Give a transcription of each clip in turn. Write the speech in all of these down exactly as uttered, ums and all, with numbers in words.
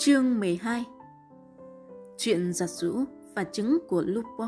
Chương mười hai. Chuyện giặt giũ và trứng của Lubbock.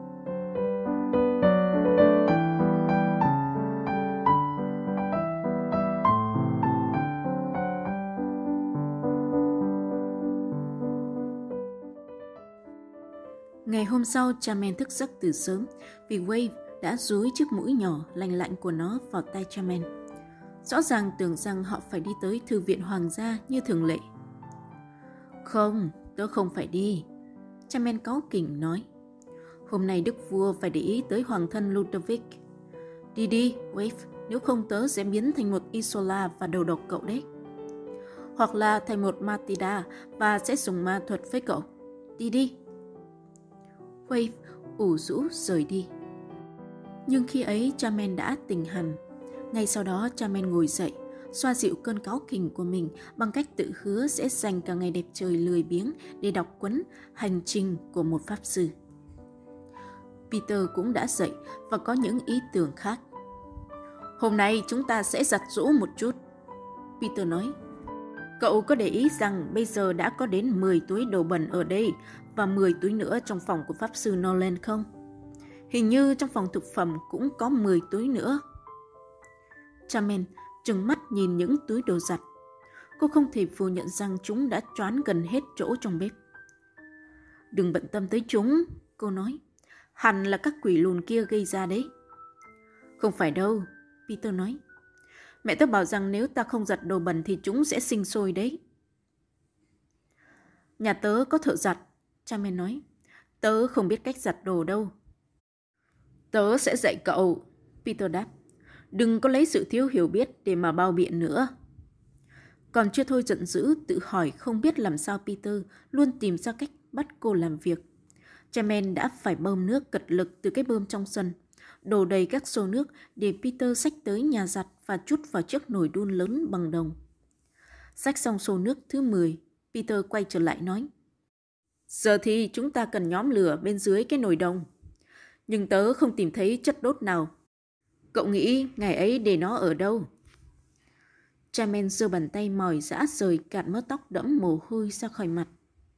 Ngày hôm sau, Charmaine thức giấc từ sớm vì Wave đã dúi chiếc mũi nhỏ lành lạnh của nó vào tay Charmaine. Rõ ràng tưởng rằng họ phải đi tới thư viện hoàng gia như thường lệ. Không, tớ không phải đi, Charmaine cáu kỉnh nói. Hôm nay đức vua phải để ý tới hoàng thân Ludovic. Đi đi, Wave, nếu không tớ sẽ biến thành một Isola và đầu độc cậu đấy. Hoặc là thành một Matilda và sẽ dùng ma thuật với cậu. Đi đi. Wave ủ rũ rời đi. Nhưng khi ấy Charmaine đã tỉnh hẳn. Ngay sau đó Charmaine ngồi dậy, xoa dịu cơn cáu kỉnh của mình bằng cách tự hứa sẽ dành cả ngày đẹp trời lười biếng để đọc cuốn Hành trình của một pháp sư. Peter cũng đã dậy và có những ý tưởng khác. Hôm nay chúng ta sẽ giặt giũ một chút, Peter nói. Cậu có để ý rằng bây giờ đã có đến mười túi đồ bẩn ở đây và mười túi nữa trong phòng của pháp sư Nolan không? Hình như trong phòng thực phẩm cũng có mười túi nữa. Charmaine trừng mắt nhìn những túi đồ giặt. Cô không thể phủ nhận rằng chúng đã choán gần hết chỗ trong bếp. Đừng bận tâm tới chúng, cô nói. Hẳn là các quỷ lùn kia gây ra đấy. Không phải đâu, Peter nói. Mẹ tớ bảo rằng nếu ta không giặt đồ bẩn thì chúng sẽ sinh sôi đấy. Nhà tớ có thợ giặt, Charmaine nói. Tớ không biết cách giặt đồ đâu. Tớ sẽ dạy cậu, Peter đáp. Đừng có lấy sự thiếu hiểu biết để mà bao biện nữa. Còn chưa thôi giận dữ, tự hỏi không biết làm sao Peter luôn tìm ra cách bắt cô làm việc. Charmaine đã phải bơm nước cật lực từ cái bơm trong sân, đổ đầy các xô nước để Peter xách tới nhà giặt và trút vào chiếc nồi đun lớn bằng đồng. Xách xong xô nước thứ mười, Peter quay trở lại nói. Giờ thì chúng ta cần nhóm lửa bên dưới cái nồi đồng. Nhưng tớ không tìm thấy chất đốt nào. Cậu nghĩ ngày ấy để nó ở đâu? Charmaine giơ bàn tay mỏi rã rời cạn mớ tóc đẫm mồ hôi ra khỏi mặt.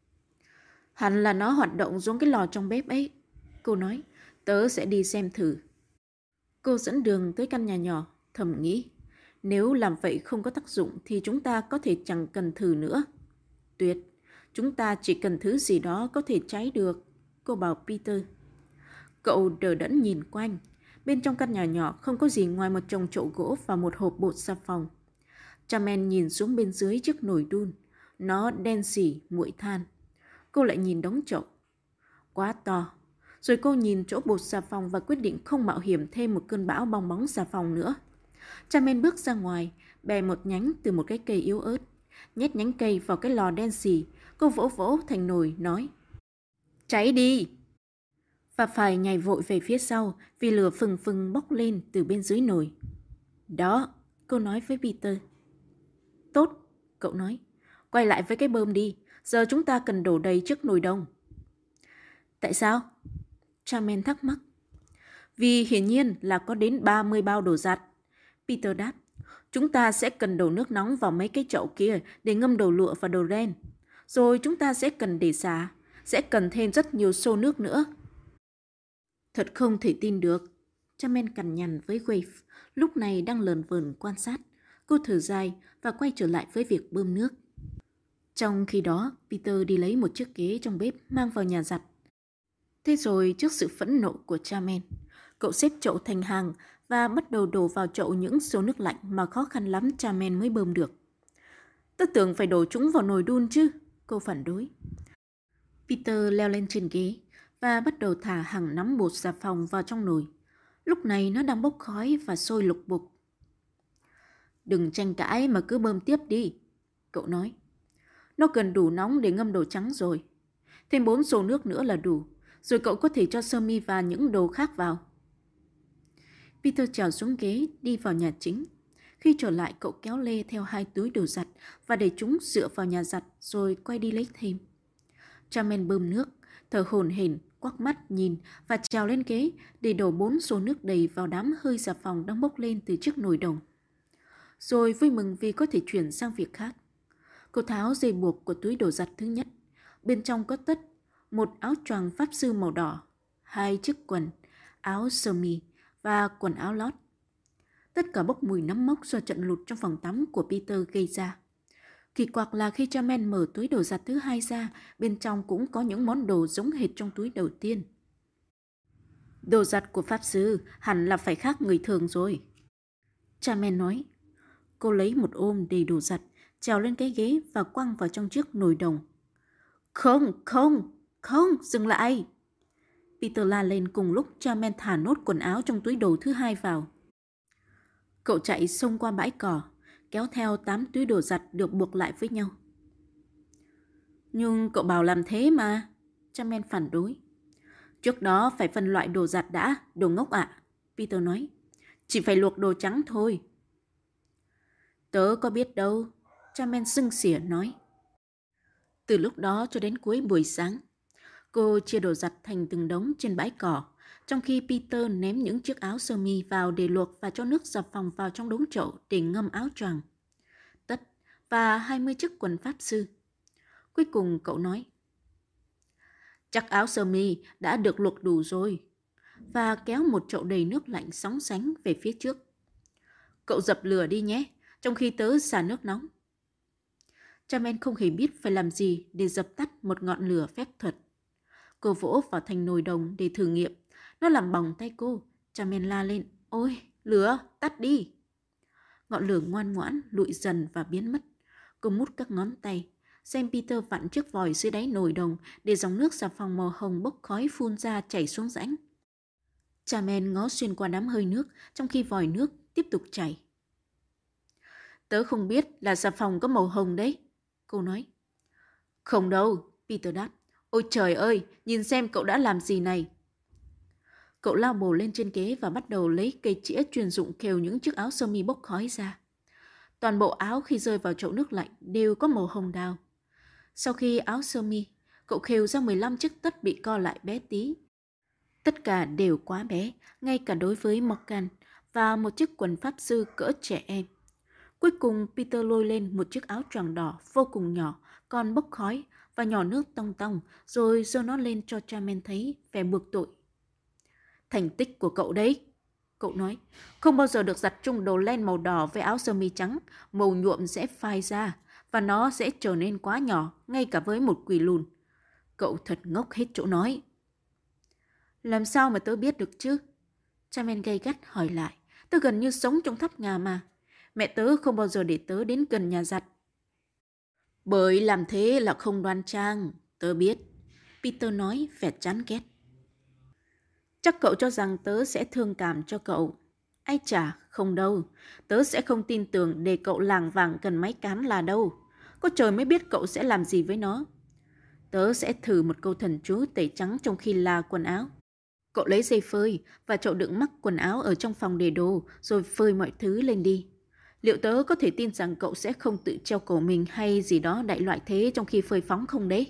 Hẳn là nó hoạt động xuống cái lò trong bếp ấy, cô nói. Tớ sẽ đi xem thử. Cô dẫn đường tới căn nhà nhỏ, thầm nghĩ. Nếu làm vậy không có tác dụng thì chúng ta có thể chẳng cần thử nữa. Tuyệt, chúng ta chỉ cần thứ gì đó có thể cháy được, cô bảo Peter. Cậu đờ đẫn nhìn quanh. Bên trong căn nhà nhỏ không có gì ngoài một chồng chậu gỗ và một hộp bột xà phòng. Charmaine nhìn xuống bên dưới chiếc nồi đun. Nó đen xỉ, nguội than. Cô lại nhìn đống chậu. Quá to. Rồi cô nhìn chỗ bột xà phòng và quyết định không mạo hiểm thêm một cơn bão bong bóng xà phòng nữa. Charmaine bước ra ngoài, bè một nhánh từ một cái cây yếu ớt. Nhét nhánh cây vào cái lò đen xỉ. Cô vỗ vỗ thành nồi, nói. Cháy đi! Và phải nhảy vội về phía sau vì lửa phừng phừng bốc lên từ bên dưới nồi. Đó, cô nói với Peter. Tốt, cậu nói. Quay lại với cái bơm đi. Giờ chúng ta cần đổ đầy chiếc nồi đồng. Tại sao? Charmaine thắc mắc. Vì hiển nhiên là có đến ba mươi bao đồ giặt. Peter đáp. Chúng ta sẽ cần đổ nước nóng vào mấy cái chậu kia để ngâm đồ lụa và đồ ren. Rồi chúng ta sẽ cần để xả. Sẽ cần thêm rất nhiều xô nước nữa. Thật không thể tin được. Charmaine cằn nhằn với Wave, lúc này đang lờn vờn quan sát. Cô thở dài và quay trở lại với việc bơm nước. Trong khi đó, Peter đi lấy một chiếc ghế trong bếp mang vào nhà giặt. Thế rồi trước sự phẫn nộ của Charmaine, cậu xếp chậu thành hàng và bắt đầu đổ vào chậu những xô nước lạnh mà khó khăn lắm Charmaine mới bơm được. Tớ tưởng phải đổ chúng vào nồi đun chứ, cô phản đối. Peter leo lên trên ghế và bắt đầu thả hàng nắm bột xà phòng vào trong nồi. Lúc này nó đang bốc khói và sôi lục bục. Đừng tranh cãi mà cứ bơm tiếp đi, cậu nói. Nó cần đủ nóng để ngâm đồ trắng rồi. Thêm bốn xô nước nữa là đủ, rồi cậu có thể cho sơ mi và những đồ khác vào. Peter trèo xuống ghế đi vào nhà chính. Khi trở lại cậu kéo lê theo hai túi đồ giặt và để chúng dựa vào nhà giặt rồi quay đi lấy thêm. Charmaine bơm nước, thở hổn hển, quắc mắt nhìn và trèo lên ghế để đổ bốn xô nước đầy vào đám hơi xà phòng đang bốc lên từ chiếc nồi đồng. Rồi vui mừng vì có thể chuyển sang việc khác. Cô tháo dây buộc của túi đồ giặt thứ nhất. Bên trong có tất một áo choàng pháp sư màu đỏ, hai chiếc quần, áo sơ mi và quần áo lót. Tất cả bốc mùi nấm mốc do trận lụt trong phòng tắm của Peter gây ra. Kỳ quặc là khi Charmaine mở túi đồ giặt thứ hai ra, bên trong cũng có những món đồ giống hệt trong túi đầu tiên. Đồ giặt của pháp sư hẳn là phải khác người thường rồi, Charmaine nói. Cô lấy một ôm đầy đồ giặt, trèo lên cái ghế và quăng vào trong chiếc nồi đồng. Không, không, không, dừng lại! Peter la lên cùng lúc Charmaine thả nốt quần áo trong túi đồ thứ hai vào. Cậu chạy xông qua bãi cỏ, kéo theo tám túi đồ giặt được buộc lại với nhau. Nhưng cậu bảo làm thế mà, Charmaine phản đối. Trước đó phải phân loại đồ giặt đã, đồ ngốc ạ, à, Peter nói. Chỉ phải luộc đồ trắng thôi. Tớ có biết đâu, Charmaine sưng xỉa nói. Từ lúc đó cho đến cuối buổi sáng, cô chia đồ giặt thành từng đống trên bãi cỏ, trong khi Peter ném những chiếc áo sơ mi vào để luộc và cho nước xà phòng vào trong đống chậu để ngâm áo choàng, tất và hai mươi chiếc quần pháp sư. Cuối cùng cậu nói, chắc áo sơ mi đã được luộc đủ rồi, và kéo một chậu đầy nước lạnh sóng sánh về phía trước. Cậu dập lửa đi nhé, trong khi tớ xả nước nóng. Charmaine không hề biết phải làm gì để dập tắt một ngọn lửa phép thuật. Cô vỗ vào thành nồi đồng để thử nghiệm. Nó làm bỏng tay cô. Charmaine la lên, ôi, lửa, tắt đi. Ngọn lửa ngoan ngoãn lụi dần và biến mất. Cô mút các ngón tay. Xem Peter vặn chiếc vòi dưới đáy nồi đồng để dòng nước xà phòng màu hồng bốc khói phun ra chảy xuống rãnh. Charmaine ngó xuyên qua đám hơi nước trong khi vòi nước tiếp tục chảy. Tớ không biết là xà phòng có màu hồng đấy, cô nói. Không đâu, Peter đáp. Ôi trời ơi, nhìn xem cậu đã làm gì này. Cậu lao bổ lên trên ghế và bắt đầu lấy cây chĩa chuyên dụng khều những chiếc áo sơ mi bốc khói ra. Toàn bộ áo khi rơi vào chậu nước lạnh đều có màu hồng đào. Sau khi áo sơ mi, cậu khều ra mười lăm chiếc tất bị co lại bé tí. Tất cả đều quá bé, ngay cả đối với Morgan, và một chiếc quần pháp sư cỡ trẻ em. Cuối cùng Peter lôi lên một chiếc áo choàng đỏ vô cùng nhỏ, còn bốc khói và nhỏ nước tong tong, rồi giơ nó lên cho Charmaine thấy vẻ bực tội. Thành tích của cậu đấy, cậu nói. Không bao giờ được giặt chung đồ len màu đỏ với áo sơ mi trắng, màu nhuộm sẽ phai ra và nó sẽ trở nên quá nhỏ, ngay cả với một quỷ lùn. Cậu thật ngốc hết chỗ nói. Làm sao mà tớ biết được chứ? Charmaine gay gắt hỏi lại. Tớ gần như sống trong tháp ngà mà. Mẹ tớ không bao giờ để tớ đến gần nhà giặt. Bởi làm thế là không đoan trang, tớ biết. Peter nói vẻ chán ghét. Chắc cậu cho rằng tớ sẽ thương cảm cho cậu. Ai chả, không đâu. Tớ sẽ không tin tưởng để cậu lảng vảng cần máy cán là đâu. Có trời mới biết cậu sẽ làm gì với nó. Tớ sẽ thử một câu thần chú tẩy trắng trong khi là quần áo. Cậu lấy dây phơi và chậu đựng mắc quần áo ở trong phòng để đồ, rồi phơi mọi thứ lên đi. Liệu tớ có thể tin rằng cậu sẽ không tự treo cổ mình hay gì đó đại loại thế trong khi phơi phóng không đấy?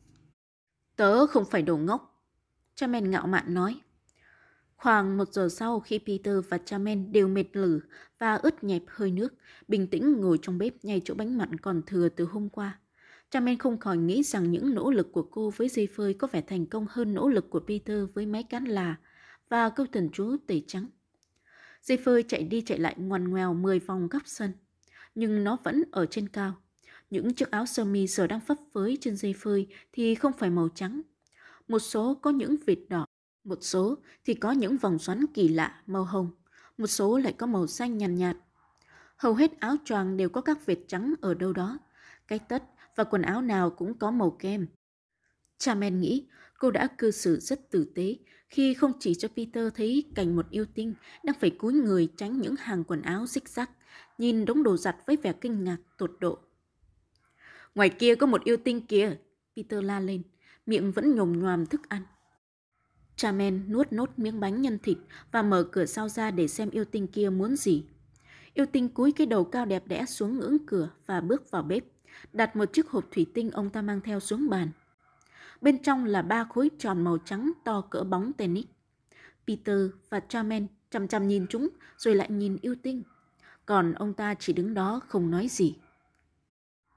Tớ không phải đồ ngốc, Charmaine ngạo mạn nói. Khoảng một giờ sau, khi Peter và Charmaine đều mệt lử và ướt nhẹp hơi nước, bình tĩnh ngồi trong bếp nhai chỗ bánh mặn còn thừa từ hôm qua, Charmaine không khỏi nghĩ rằng những nỗ lực của cô với dây phơi có vẻ thành công hơn nỗ lực của Peter với máy cán là và câu thần chú tẩy trắng. Dây phơi chạy đi chạy lại ngoằn ngoèo mười vòng khắp sân, nhưng nó vẫn ở trên cao. Những chiếc áo sơ mi giờ đang phấp phới trên dây phơi thì không phải màu trắng. Một số có những vệt đỏ, một số thì có những vòng xoắn kỳ lạ màu hồng, một số lại có màu xanh nhàn nhạt, nhạt. Hầu hết áo choàng đều có các vệt trắng ở đâu đó. Cái tất và quần áo nào cũng có màu kem. Charmaine nghĩ cô đã cư xử rất tử tế khi không chỉ cho Peter thấy cảnh một yêu tinh đang phải cúi người tránh những hàng quần áo rích rắc, nhìn đống đồ giặt với vẻ kinh ngạc tột độ. Ngoài kia có một yêu tinh kìa, Peter la lên, miệng vẫn nhồm nhoàm thức ăn. Charmaine nuốt nốt miếng bánh nhân thịt và mở cửa sau ra để xem yêu tinh kia muốn gì. Yêu tinh cúi cái đầu cao đẹp đẽ xuống ngưỡng cửa và bước vào bếp, đặt một chiếc hộp thủy tinh ông ta mang theo xuống bàn. Bên trong là ba khối tròn màu trắng to cỡ bóng tennis. Peter và Charmaine chằm chằm nhìn chúng rồi lại nhìn yêu tinh. Còn ông ta chỉ đứng đó không nói gì.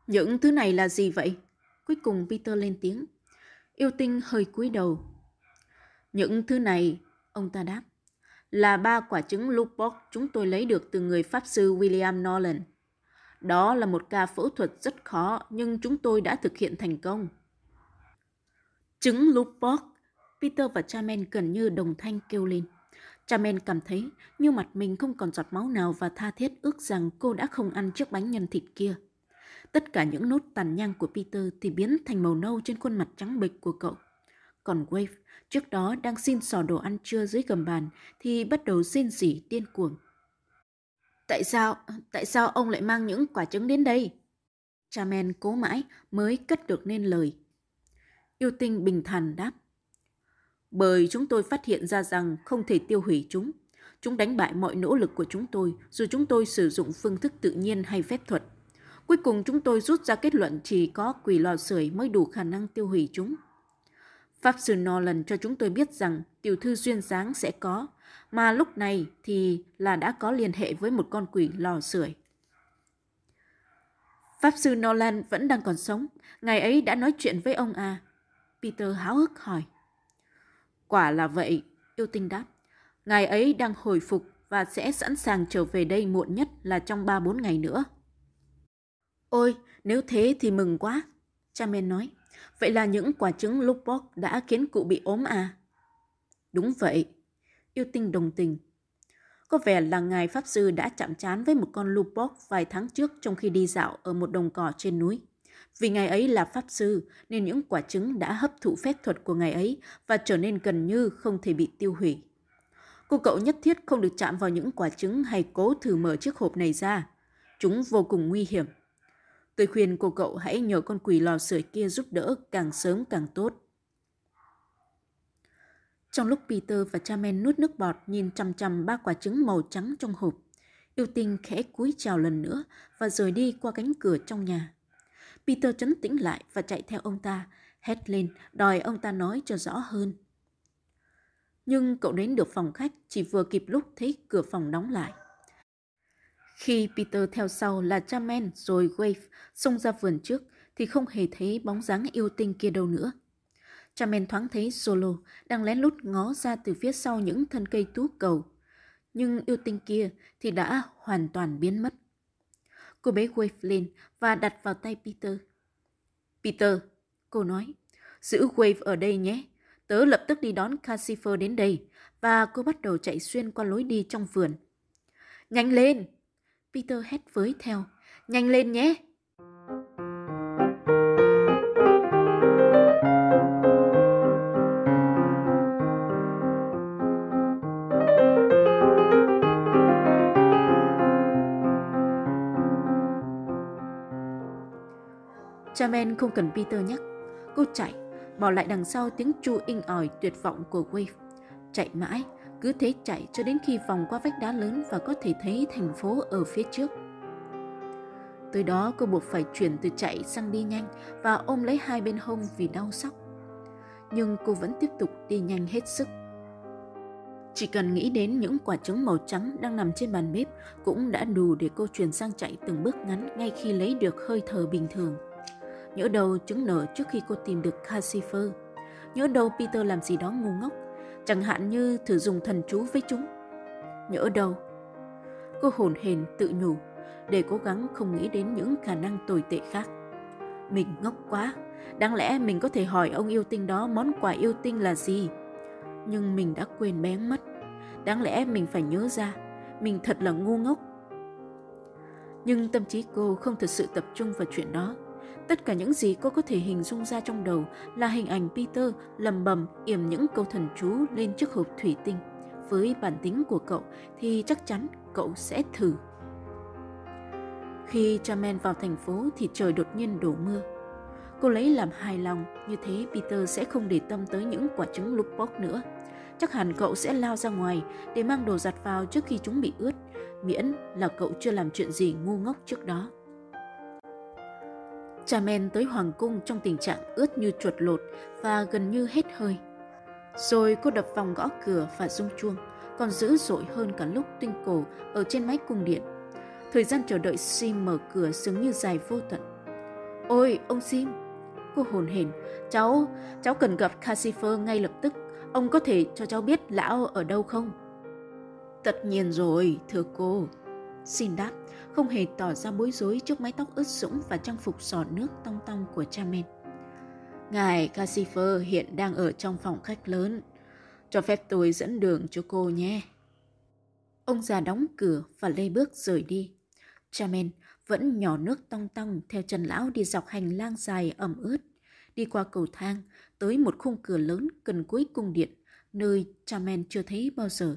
Những thứ này là gì vậy? Cuối cùng Peter lên tiếng. Yêu tinh hơi cúi đầu. Những thứ này, ông ta đáp, là ba quả trứng Lupok chúng tôi lấy được từ người pháp sư William Nolan. Đó là một ca phẫu thuật rất khó, nhưng chúng tôi đã thực hiện thành công. Trứng Lupok, Peter và Charmaine gần như đồng thanh kêu lên. Charmaine cảm thấy như mặt mình không còn giọt máu nào và tha thiết ước rằng cô đã không ăn chiếc bánh nhân thịt kia. Tất cả những nốt tàn nhang của Peter thì biến thành màu nâu trên khuôn mặt trắng bệch của cậu. Còn Wave, trước đó đang xin xỏ đồ ăn trưa dưới gầm bàn, thì bắt đầu rên rỉ điên cuồng. Tại sao, tại sao ông lại mang những quả trứng đến đây? Charmaine cố mãi mới cất được nên lời. Yêu tinh bình thản đáp. Bởi chúng tôi phát hiện ra rằng không thể tiêu hủy chúng. Chúng đánh bại mọi nỗ lực của chúng tôi, dù chúng tôi sử dụng phương thức tự nhiên hay phép thuật. Cuối cùng chúng tôi rút ra kết luận chỉ có quỷ lò sưởi mới đủ khả năng tiêu hủy chúng. Pháp sư Nolan cho chúng tôi biết rằng tiểu thư duyên dáng sẽ có, mà lúc này thì là đã có liên hệ với một con quỷ lò sưởi. Pháp sư Nolan vẫn đang còn sống, ngài ấy đã nói chuyện với ông à? Peter háo hức hỏi. Quả là vậy, yêu tinh đáp. Ngài ấy đang hồi phục và sẽ sẵn sàng trở về đây muộn nhất là trong ba bốn ngày nữa. Ôi, nếu thế thì mừng quá, Charmaine nói. Vậy là những quả trứng Lupok đã khiến cụ bị ốm à? Đúng vậy, yêu tinh đồng tình. Có vẻ là ngài pháp sư đã chạm trán với một con Lupok vài tháng trước trong khi đi dạo ở một đồng cỏ trên núi. Vì ngài ấy là pháp sư nên những quả trứng đã hấp thụ phép thuật của ngài ấy và trở nên gần như không thể bị tiêu hủy. Cô cậu nhất thiết không được chạm vào những quả trứng hay cố thử mở chiếc hộp này ra. Chúng vô cùng nguy hiểm. Tôi khuyên cô cậu hãy nhờ con quỷ lò sưởi kia giúp đỡ càng sớm càng tốt. Trong lúc Peter và Charmaine nuốt nước bọt nhìn chằm chằm ba quả trứng màu trắng trong hộp, yêu tinh khẽ cúi chào lần nữa và rời đi qua cánh cửa trong nhà. Peter trấn tĩnh lại và chạy theo ông ta, hét lên đòi ông ta nói cho rõ hơn. Nhưng cậu đến được phòng khách chỉ vừa kịp lúc thấy cửa phòng đóng lại. Khi Peter theo sau là Charmaine rồi Wave xông ra vườn trước thì không hề thấy bóng dáng yêu tinh kia đâu nữa. Charmaine thoáng thấy Solo đang lén lút ngó ra từ phía sau những thân cây tú cầu. Nhưng yêu tinh kia thì đã hoàn toàn biến mất. Cô bế Wave lên và đặt vào tay Peter. Peter, cô nói, giữ Wave ở đây nhé. Tớ lập tức đi đón Calcifer đến đây. Và cô bắt đầu chạy xuyên qua lối đi trong vườn. Nhanh lên! Peter hét với theo. Nhanh lên nhé! Charmaine không cần Peter nhắc. Cô chạy, bỏ lại đằng sau tiếng tru inh ỏi tuyệt vọng của Wave. Chạy mãi, cứ thế chạy cho đến khi vòng qua vách đá lớn và có thể thấy thành phố ở phía trước. Tới đó cô buộc phải chuyển từ chạy sang đi nhanh và ôm lấy hai bên hông vì đau xóc. Nhưng cô vẫn tiếp tục đi nhanh hết sức. Chỉ cần nghĩ đến những quả trứng màu trắng đang nằm trên bàn bếp cũng đã đủ để cô chuyển sang chạy từng bước ngắn ngay khi lấy được hơi thở bình thường. Nhỡ đâu trứng nở trước khi cô tìm được Calcifer. Nhỡ đâu Peter làm gì đó ngu ngốc, chẳng hạn như thử dùng thần chú với chúng. Nhỡ đâu. Cô hổn hển tự nhủ để cố gắng không nghĩ đến những khả năng tồi tệ khác. Mình ngốc quá, đáng lẽ mình có thể hỏi ông yêu tinh đó món quà yêu tinh là gì. Nhưng mình đã quên bén mất. Đáng lẽ mình phải nhớ ra, mình thật là ngu ngốc. Nhưng tâm trí cô không thực sự tập trung vào chuyện đó. Tất cả những gì cô có thể hình dung ra trong đầu là hình ảnh Peter lầm bầm yểm những câu thần chú lên chiếc hộp thủy tinh. Với bản tính của cậu thì chắc chắn cậu sẽ thử. Khi Charmaine vào thành phố thì trời đột nhiên đổ mưa. Cô lấy làm hài lòng, như thế Peter sẽ không để tâm tới những quả trứng Lupok nữa. Chắc hẳn cậu sẽ lao ra ngoài để mang đồ giặt vào trước khi chúng bị ướt, miễn là cậu chưa làm chuyện gì ngu ngốc trước đó. Charmaine tới hoàng cung trong tình trạng ướt như chuột lột và gần như hết hơi. Rồi cô đập vòng gõ cửa và rung chuông, còn dữ dội hơn cả lúc tinh cổ ở trên mái cung điện. Thời gian chờ đợi Sim mở cửa dường như dài vô tận. Ôi, ông Sim! Cô hồn hển. Cháu, cháu cần gặp Cassifer ngay lập tức. Ông có thể cho cháu biết lão ở đâu không? Tất nhiên rồi, thưa cô. Sim đáp, không hề tỏ ra bối rối trước mái tóc ướt sũng và trang phục giọt nước tong tong của Chamen. Ngài Cassifer hiện đang ở trong phòng khách lớn. Cho phép tôi dẫn đường cho cô nhé. Ông già đóng cửa và lê bước rời đi. Chamen vẫn nhỏ nước tong tong theo chân lão đi dọc hành lang dài ẩm ướt, đi qua cầu thang tới một khung cửa lớn gần cuối cung điện, nơi Chamen chưa thấy bao giờ.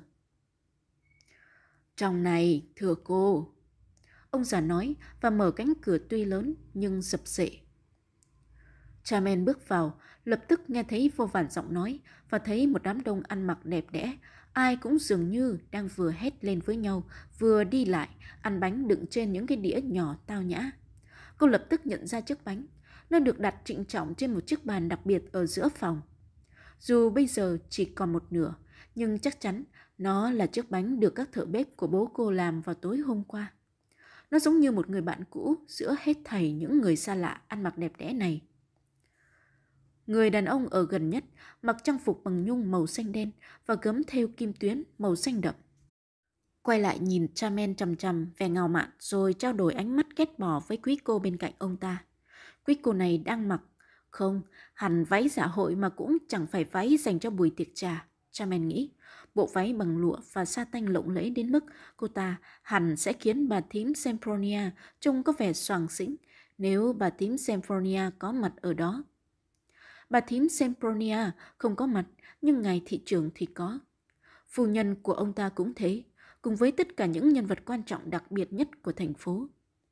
Trong này, thưa cô. Ông già nói và mở cánh cửa tuy lớn nhưng rập rệ. Chamen bước vào, lập tức nghe thấy vô vàn giọng nói và thấy một đám đông ăn mặc đẹp đẽ. Ai cũng dường như đang vừa hét lên với nhau, vừa đi lại, ăn bánh đựng trên những cái đĩa nhỏ tao nhã. Cô lập tức nhận ra chiếc bánh. Nó được đặt trịnh trọng trên một chiếc bàn đặc biệt ở giữa phòng. Dù bây giờ chỉ còn một nửa, nhưng chắc chắn nó là chiếc bánh được các thợ bếp của bố cô làm vào tối hôm qua. Nó giống như một người bạn cũ giữa hết thảy những người xa lạ ăn mặc đẹp đẽ này. Người đàn ông ở gần nhất mặc trang phục bằng nhung màu xanh đen và gấm thêu kim tuyến màu xanh đậm. Quay lại nhìn Chamen chằm chằm vẻ ngạo mạn rồi trao đổi ánh mắt ghét bỏ với quý cô bên cạnh ông ta. Quý cô này đang mặc, không, hẳn váy dạ hội mà cũng chẳng phải váy dành cho buổi tiệc trà. Chamen nghĩ, bộ váy bằng lụa và sa tanh lộng lẫy đến mức cô ta hẳn sẽ khiến bà thím Sempronia trông có vẻ xoàng xĩnh nếu bà thím Sempronia có mặt ở đó. Bà thím Sempronia không có mặt, nhưng ngài thị trưởng thì có. Phu nhân của ông ta cũng thế, cùng với tất cả những nhân vật quan trọng đặc biệt nhất của thành phố.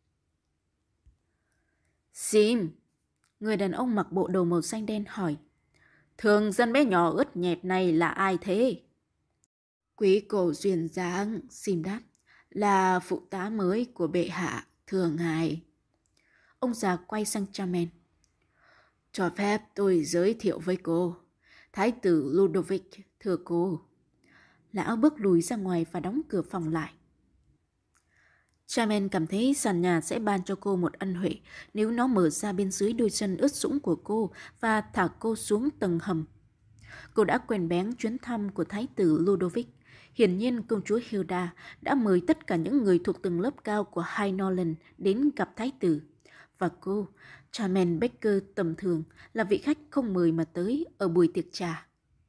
Sim, người đàn ông mặc bộ đồ màu xanh đen hỏi, thường dân bé nhỏ ướt nhẹp này là ai thế? Quý cô duyên dáng, Sim đáp, là phụ tá mới của bệ hạ, thưa ngài. Ông già quay sang Chamen. Cho phép tôi giới thiệu với cô, Thái tử Ludovic, thưa cô. Lão bước lùi ra ngoài và đóng cửa phòng lại. Chamen cảm thấy sàn nhà sẽ ban cho cô một ân huệ nếu nó mở ra bên dưới đôi chân ướt sũng của cô và thả cô xuống tầng hầm. Cô đã quen bén chuyến thăm của Thái tử Ludovic. Hiển nhiên công chúa Hilda đã mời tất cả những người thuộc tầng lớp cao của High Norland đến gặp Thái tử. Và cô, Chamen Baker tầm thường, là vị khách không mời mà tới ở buổi tiệc trà.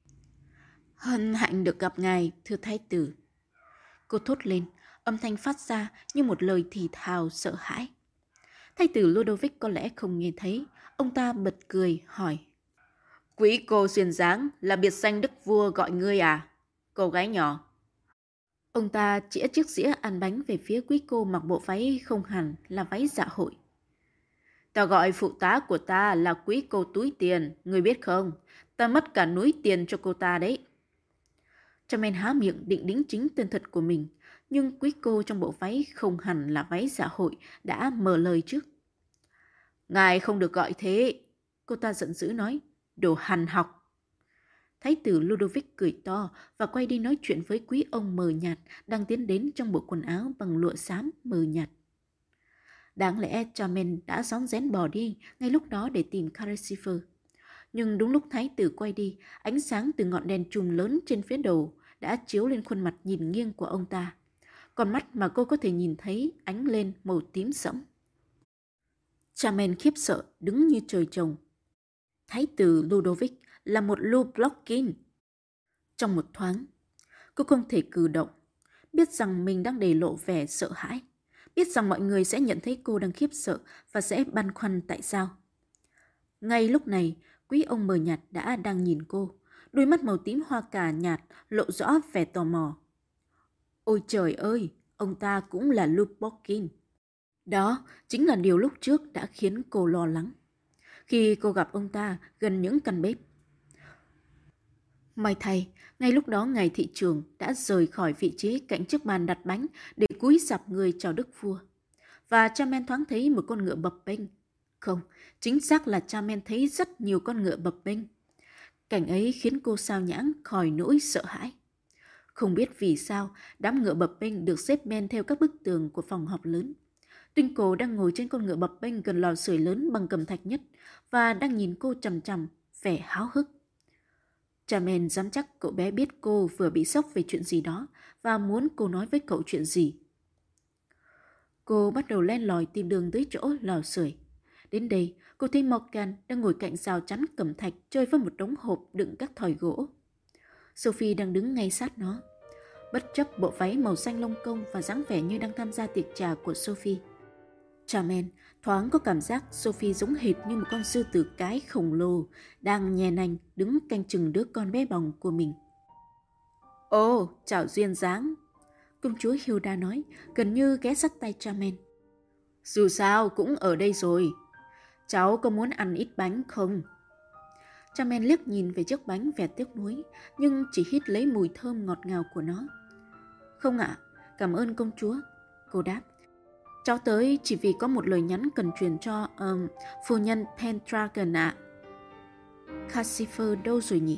Hân hạnh được gặp ngài, thưa Thái tử. Cô thốt lên, âm thanh phát ra như một lời thì thào sợ hãi. Thái tử Ludovic có lẽ không nghe thấy. Ông ta bật cười, hỏi. Quý cô duyên dáng là biệt danh đức vua gọi ngươi à, cô gái nhỏ? Ông ta chĩa chiếc dĩa ăn bánh về phía quý cô mặc bộ váy không hẳn là váy dạ hội. Ta gọi phụ tá của ta là quý cô túi tiền, ngươi biết không? Ta mất cả núi tiền cho cô ta đấy. Chamen há miệng định đính chính tên thật của mình, nhưng quý cô trong bộ váy không hẳn là váy dạ hội đã mở lời trước. Ngài không được gọi thế, cô ta giận dữ nói, đồ hằn học. Thái tử Ludovic cười to và quay đi nói chuyện với quý ông mờ nhạt đang tiến đến trong bộ quần áo bằng lụa xám mờ nhạt. Đáng lẽ Chamen đã rón rén bỏ đi ngay lúc đó để tìm Cassifer. Nhưng đúng lúc thái tử quay đi, ánh sáng từ ngọn đèn chùm lớn trên phía đầu đã chiếu lên khuôn mặt nhìn nghiêng của ông ta. Con mắt mà cô có thể nhìn thấy ánh lên màu tím sẫm. Chamen khiếp sợ đứng như trời trồng. Thái tử Ludovic là một Lublockin. Trong một thoáng, cô không thể cử động, biết rằng mình đang để lộ vẻ sợ hãi, biết rằng mọi người sẽ nhận thấy cô đang khiếp sợ và sẽ băn khoăn tại sao. Ngay lúc này, quý ông mờ nhạt đã đang nhìn cô, đôi mắt màu tím hoa cà nhạt lộ rõ vẻ tò mò. Ôi trời ơi, ông ta cũng là Lublockin. Đó chính là điều lúc trước đã khiến cô lo lắng khi cô gặp ông ta gần những căn bếp. May thay, ngay lúc đó ngài thị trưởng đã rời khỏi vị trí cạnh chiếc bàn đặt bánh để cúi sập người chào đức vua. Và Chamen thoáng thấy một con ngựa bập bênh. Không, chính xác là Chamen thấy rất nhiều con ngựa bập bênh. Cảnh ấy khiến cô sao nhãng khỏi nỗi sợ hãi. Không biết vì sao, đám ngựa bập bênh được xếp men theo các bức tường của phòng họp lớn. Twinkle đang ngồi trên con ngựa bập bênh gần lò sưởi lớn bằng cẩm thạch nhất và đang nhìn cô chằm chằm, vẻ háo hức. Charmaine dám chắc cậu bé biết cô vừa bị sốc về chuyện gì đó và muốn cô nói với cậu chuyện gì. Cô bắt đầu len lỏi tìm đường tới chỗ lò sưởi. Đến đây, cô thấy Morgan đang ngồi cạnh rào chắn cẩm thạch chơi với một đống hộp đựng các thỏi gỗ. Sophie đang đứng ngay sát nó, bất chấp bộ váy màu xanh lông công và dáng vẻ như đang tham gia tiệc trà của Sophie. Charmaine thoáng có cảm giác Sophie giống hệt như một con sư tử cái khổng lồ đang nhè nành đứng canh chừng đứa con bé bỏng của mình. Ồ, chào duyên dáng, công chúa Hilda nói, gần như ghé sát tay Charmaine. Dù sao cũng ở đây rồi. Cháu có muốn ăn ít bánh không? Charmaine liếc nhìn về chiếc bánh vẻ tiếc nuối, nhưng chỉ hít lấy mùi thơm ngọt ngào của nó. Không ạ, à, cảm ơn công chúa, cô đáp. Cháu tới chỉ vì có một lời nhắn cần truyền cho um, phu nhân Pendragon ạ. À. Cassifer đâu rồi nhỉ?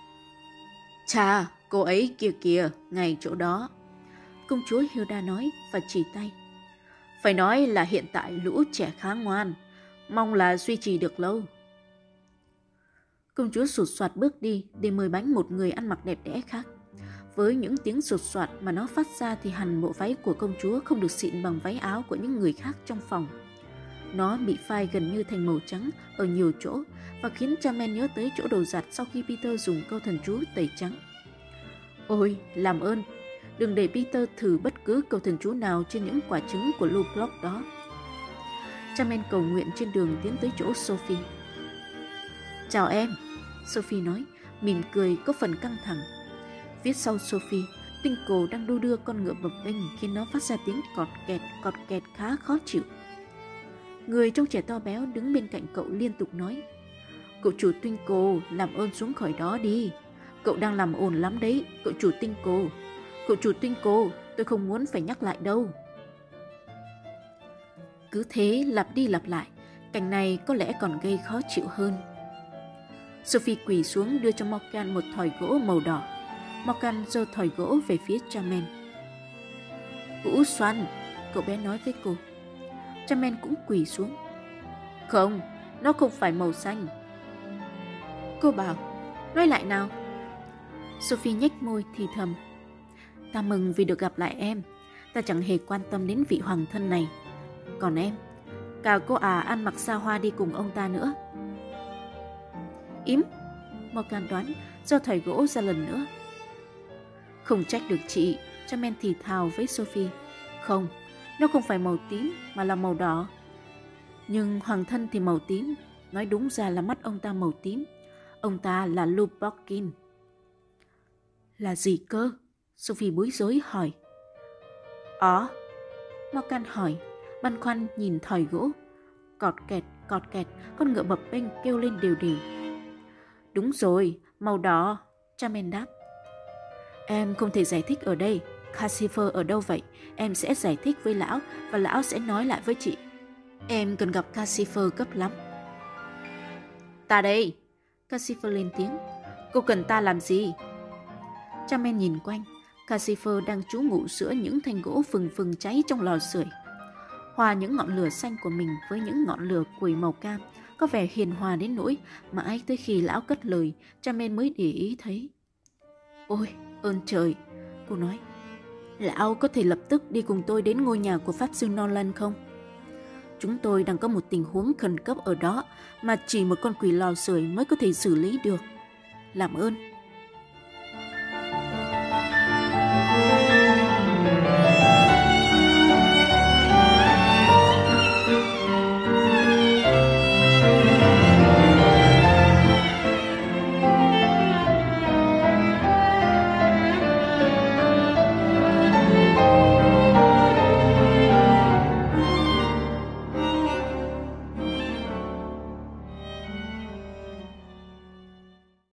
Chà, cô ấy kìa kìa, ngay chỗ đó. Công chúa Hilda nói và chỉ tay. Phải nói là hiện tại lũ trẻ khá ngoan, mong là duy trì được lâu. Công chúa sụt soạt bước đi để mời bánh một người ăn mặc đẹp đẽ khác. Với những tiếng sụt soạt mà nó phát ra thì hẳn bộ váy của công chúa không được xịn bằng váy áo của những người khác trong phòng. Nó bị phai gần như thành màu trắng ở nhiều chỗ và khiến Charmaine nhớ tới chỗ đồ giặt sau khi Peter dùng câu thần chú tẩy trắng. Ôi, làm ơn, đừng để Peter thử bất cứ câu thần chú nào trên những quả trứng của Lublock đó. Charmaine cầu nguyện trên đường tiến tới chỗ Sophie. Chào em, Sophie nói, mỉm cười có phần căng thẳng. Phía sau Sophie, Twinkle đang đu đưa con ngựa bập bênh khiến nó phát ra tiếng cọt kẹt cọt kẹt khá khó chịu. Người trông trẻ to béo đứng bên cạnh cậu liên tục nói, cậu chủ Twinkle, làm ơn xuống khỏi đó đi. Cậu đang làm ồn lắm đấy, cậu chủ Twinkle. Cậu chủ Twinkle, tôi không muốn phải nhắc lại đâu. Cứ thế lặp đi lặp lại, cảnh này có lẽ còn gây khó chịu hơn. Sophie quỳ xuống đưa cho Morgan một thỏi gỗ màu đỏ. Morgan giơ thỏi gỗ về phía Charmaine. Vũ xoăn, cậu bé nói với cô. Charmaine cũng quỳ xuống. Không, nó không phải màu xanh. Cô bảo, nói lại nào. Sophie nhếch môi thì thầm. Ta mừng vì được gặp lại em. Ta chẳng hề quan tâm đến vị hoàng thân này. Còn em, cả cô à ăn mặc xa hoa đi cùng ông ta nữa. Im, Morgan đoán, giơ thỏi gỗ ra lần nữa. Không trách được chị, Charmaine thì thào với Sophie. Không, nó không phải màu tím mà là màu đỏ. Nhưng hoàng thân thì màu tím, nói đúng ra là mắt ông ta màu tím. Ông ta là Lubbock. Là gì cơ? Sophie bối rối hỏi. Ó, Morgan hỏi, băn khoăn nhìn thỏi gỗ. Cọt kẹt, cọt kẹt, con ngựa bập bênh kêu lên đều đều. Đúng rồi, màu đỏ, Charmaine đáp. Em không thể giải thích ở đây. Cassifer ở đâu vậy? Em sẽ giải thích với lão và lão sẽ nói lại với chị. Em cần gặp Cassifer gấp lắm. Ta đây, Cassifer lên tiếng. Cô cần ta làm gì? Charmaine nhìn quanh. Cassifer đang trú ngụ giữa những thanh gỗ phừng phừng cháy trong lò sưởi. Hòa những ngọn lửa xanh của mình với những ngọn lửa củi màu cam, có vẻ hiền hòa đến nỗi mãi tới khi lão cất lời, Charmaine mới để ý thấy. Ôi, ơn trời, cô nói. Lão có thể lập tức đi cùng tôi đến ngôi nhà của Pháp sư Nolan không? Chúng tôi đang có một tình huống khẩn cấp ở đó mà chỉ một con quỷ lò sưởi mới có thể xử lý được. Làm ơn.